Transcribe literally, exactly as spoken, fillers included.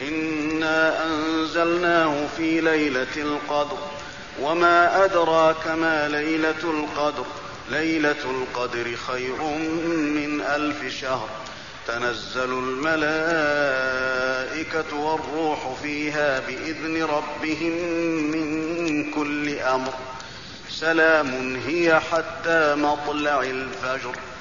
إنا أنزلناه في ليلة القدر وما أدراك ما ليلة القدر ليلة القدر خير من ألف شهر تنزل الملائكة والروح فيها بإذن ربهم من كل أمر سلام هي حتى مطلع الفجر